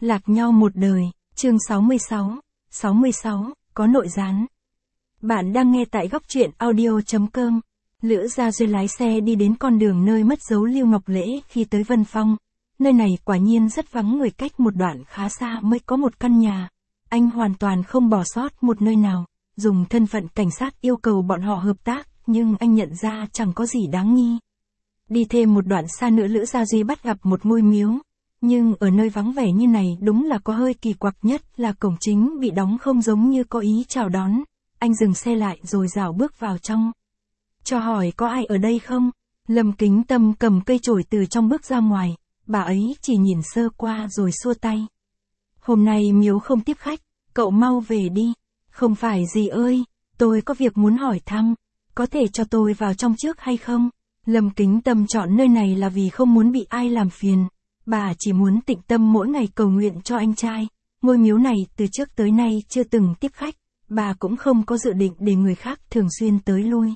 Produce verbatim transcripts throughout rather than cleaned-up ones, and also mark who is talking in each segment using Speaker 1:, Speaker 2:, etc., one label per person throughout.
Speaker 1: Lạc nhau một đời, chương sáu mươi sáu, sáu mươi sáu, có nội gián. Bạn đang nghe tại góc truyện audio chấm com. Lữ Gia Duy lái xe đi đến con đường nơi mất dấu Lưu Ngọc Lễ khi tới Vân Phong. Nơi này quả nhiên rất vắng người, cách một đoạn khá xa mới có một căn nhà. Anh hoàn toàn không bỏ sót một nơi nào, dùng thân phận cảnh sát yêu cầu bọn họ hợp tác, nhưng anh nhận ra chẳng có gì đáng nghi. Đi thêm một đoạn xa nữa Lữ Gia Duy bắt gặp một ngôi miếu. Nhưng ở nơi vắng vẻ như này đúng là có hơi kỳ quặc, nhất là cổng chính bị đóng không giống như có ý chào đón. Anh dừng xe lại rồi rảo bước vào trong. Cho hỏi có ai ở đây không? Lâm Kính Tâm cầm cây chổi từ trong bước ra ngoài, bà ấy chỉ nhìn sơ qua rồi xua tay. Hôm nay miếu không tiếp khách, cậu mau về đi. Không phải gì ơi, tôi có việc muốn hỏi thăm, có thể cho tôi vào trong trước hay không? Lâm Kính Tâm chọn nơi này là vì không muốn bị ai làm phiền. Bà chỉ muốn tịnh tâm mỗi ngày cầu nguyện cho anh trai. Ngôi miếu này từ trước tới nay chưa từng tiếp khách, bà cũng không có dự định để người khác thường xuyên tới lui.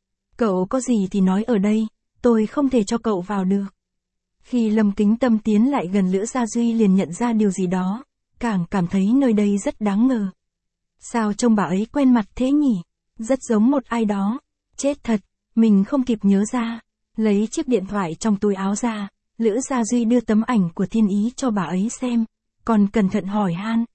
Speaker 1: Cậu có gì thì nói ở đây, tôi không thể cho cậu vào được. Khi Lâm Kính Tâm tiến lại gần Lữ Gia Duy liền nhận ra điều gì đó, càng cảm thấy nơi đây rất đáng ngờ. Sao trông bà ấy quen mặt thế nhỉ? Rất giống một ai đó. Chết thật, mình không kịp nhớ ra. Lấy chiếc điện thoại trong túi áo ra, Lữ Gia Duy đưa tấm ảnh của Thiên Ý cho bà ấy xem, còn cẩn thận hỏi han.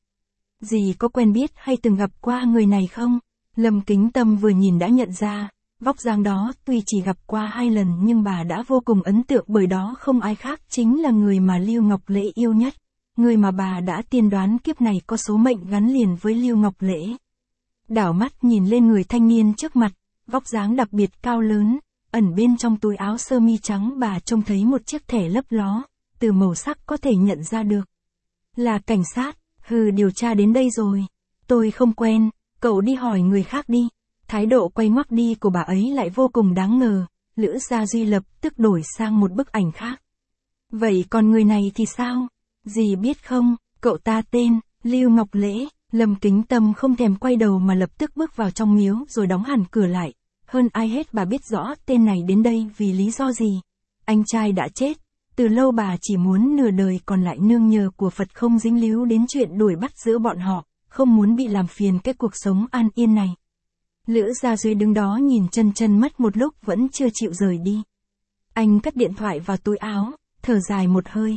Speaker 1: Dì có quen biết hay từng gặp qua người này không? Lâm Kính Tâm vừa nhìn đã nhận ra, vóc dáng đó tuy chỉ gặp qua hai lần nhưng bà đã vô cùng ấn tượng, bởi đó không ai khác chính là người mà Lưu Ngọc Lễ yêu nhất, người mà bà đã tiên đoán kiếp này có số mệnh gắn liền với Lưu Ngọc Lễ. Đảo mắt nhìn lên người thanh niên trước mặt, vóc dáng đặc biệt cao lớn. Ẩn bên trong túi áo sơ mi trắng bà trông thấy một chiếc thẻ lấp ló, từ màu sắc có thể nhận ra được. Là cảnh sát, hừ, điều tra đến đây rồi. Tôi không quen, cậu đi hỏi người khác đi. Thái độ quay ngoắt đi của bà ấy lại vô cùng đáng ngờ, Lữ Gia Duy lập tức đổi sang một bức ảnh khác. Vậy còn người này thì sao? Dì biết không, cậu ta tên Lưu Ngọc Lễ. Lâm Kính Tâm không thèm quay đầu mà lập tức bước vào trong miếu rồi đóng hẳn cửa lại. Hơn ai hết bà biết rõ tên này đến đây vì lý do gì. Anh trai đã chết, từ lâu bà chỉ muốn nửa đời còn lại nương nhờ của Phật không dính líu đến chuyện đuổi bắt giữa bọn họ, không muốn bị làm phiền cái cuộc sống an yên này. Lữ Gia Duy đứng đó nhìn chân chân mất một lúc vẫn chưa chịu rời đi. Anh cất điện thoại vào túi áo, thở dài một hơi.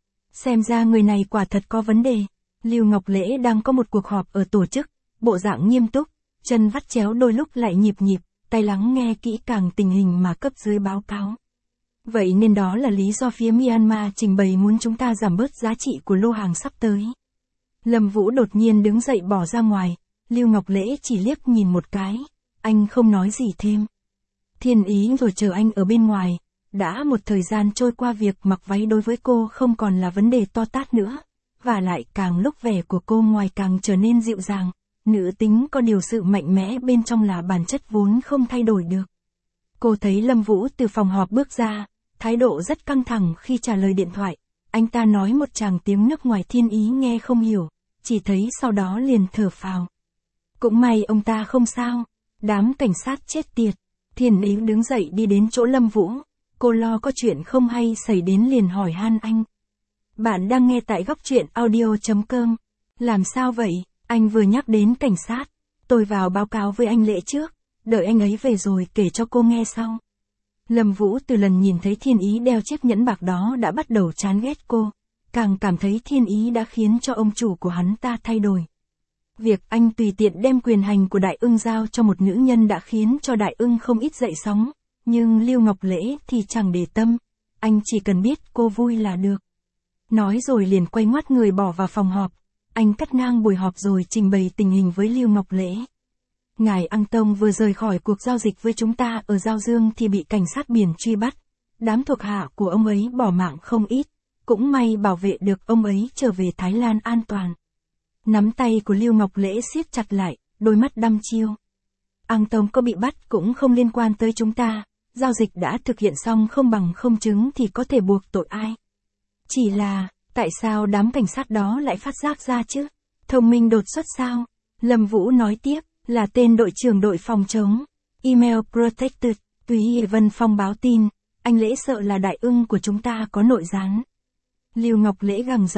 Speaker 1: Xem ra người này quả thật có vấn đề. Lưu Ngọc Lễ đang có một cuộc họp ở tổ chức, bộ dạng nghiêm túc, chân vắt chéo đôi lúc lại nhịp nhịp. Tay lắng nghe kỹ càng tình hình mà cấp dưới báo cáo. Vậy nên đó là lý do phía Myanmar trình bày muốn chúng ta giảm bớt giá trị của lô hàng sắp tới. Lâm Vũ đột nhiên đứng dậy bỏ ra ngoài, Lưu Ngọc Lễ chỉ liếc nhìn một cái, anh không nói gì thêm. Thiên Ý rồi chờ anh ở bên ngoài, đã một thời gian trôi qua việc mặc váy đối với cô không còn là vấn đề to tát nữa, và lại càng lúc vẻ của cô ngoài càng trở nên dịu dàng. Nữ tính có điều sự mạnh mẽ bên trong là bản chất vốn không thay đổi được. Cô thấy Lâm Vũ từ phòng họp bước ra, thái độ rất căng thẳng khi trả lời điện thoại. Anh ta nói một tràng tiếng nước ngoài Thiên Ý nghe không hiểu, chỉ thấy sau đó liền thở phào. Cũng may ông ta không sao, đám cảnh sát chết tiệt. Thiên Ý đứng dậy đi đến chỗ Lâm Vũ, cô lo có chuyện không hay xảy đến liền hỏi han anh. Bạn đang nghe tại góc truyện audio chấm com. Làm sao vậy? Anh vừa nhắc đến cảnh sát, tôi vào báo cáo với anh Lễ trước, đợi anh ấy về rồi kể cho cô nghe sau. Lâm Vũ từ lần nhìn thấy Thiên Ý đeo chiếc nhẫn bạc đó đã bắt đầu chán ghét cô, càng cảm thấy Thiên Ý đã khiến cho ông chủ của hắn ta thay đổi. Việc anh tùy tiện đem quyền hành của Đại Ưng giao cho một nữ nhân đã khiến cho Đại Ưng không ít dậy sóng, nhưng Lưu Ngọc Lễ thì chẳng để tâm, anh chỉ cần biết cô vui là được. Nói rồi liền quay ngoắt người bỏ vào phòng họp. Anh cắt ngang buổi họp rồi trình bày tình hình với Lưu Ngọc Lễ. Ngài Ăng Tông vừa rời khỏi cuộc giao dịch với chúng ta ở Giao Dương thì bị cảnh sát biển truy bắt. Đám thuộc hạ của ông ấy bỏ mạng không ít, cũng may bảo vệ được ông ấy trở về Thái Lan an toàn. Nắm tay của Lưu Ngọc Lễ siết chặt lại, đôi mắt đăm chiêu. Ăng Tông có bị bắt cũng không liên quan tới chúng ta, giao dịch đã thực hiện xong không bằng không chứng thì có thể buộc tội ai. Chỉ là... tại sao đám cảnh sát đó lại phát giác ra chứ? Thông minh đột xuất sao? Lâm Vũ nói tiếp, là tên đội trưởng đội phòng chống. Email protected, tùy Vân Phong báo tin, anh Lễ sợ là Đại Ưng của chúng ta có nội gián. Lưu Ngọc Lễ gằn giọng,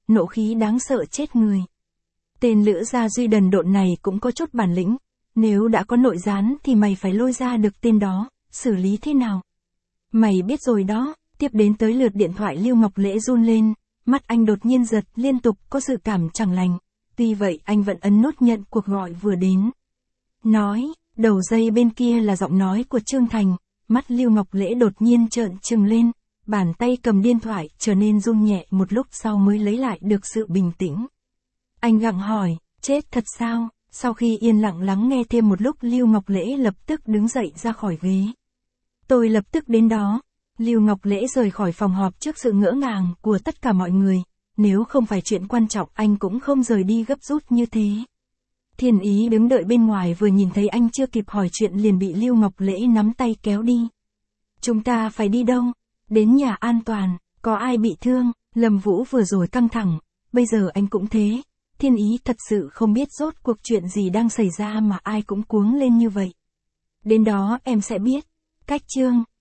Speaker 1: nộ khí đáng sợ chết người. Tên Lữ Gia Duy đần độn này cũng có chút bản lĩnh, nếu đã có nội gián thì mày phải lôi ra được tên đó, xử lý thế nào? Mày biết rồi đó. Tiếp đến tới lượt điện thoại Lưu Ngọc Lễ run lên, mắt anh đột nhiên giật liên tục có dự cảm chẳng lành, tuy vậy anh vẫn ấn nút nhận cuộc gọi vừa đến. Nói, đầu dây bên kia là giọng nói của Trương Thành, mắt Lưu Ngọc Lễ đột nhiên trợn trừng lên, bàn tay cầm điện thoại trở nên run nhẹ một lúc sau mới lấy lại được sự bình tĩnh. Anh gặng hỏi, chết thật sao? Sau khi yên lặng lắng nghe thêm một lúc Lưu Ngọc Lễ lập tức đứng dậy ra khỏi ghế. Tôi lập tức đến đó. Lưu Ngọc Lễ rời khỏi phòng họp trước sự ngỡ ngàng của tất cả mọi người, nếu không phải chuyện quan trọng anh cũng không rời đi gấp rút như thế. Thiên Ý đứng đợi bên ngoài vừa nhìn thấy anh chưa kịp hỏi chuyện liền bị Lưu Ngọc Lễ nắm tay kéo đi. Chúng ta phải đi đâu? Đến nhà an toàn, có ai bị thương? Lâm Vũ vừa rồi căng thẳng, bây giờ anh cũng thế. Thiên Ý thật sự không biết rốt cuộc chuyện gì đang xảy ra mà ai cũng cuống lên như vậy. Đến đó em sẽ biết. Cách Trương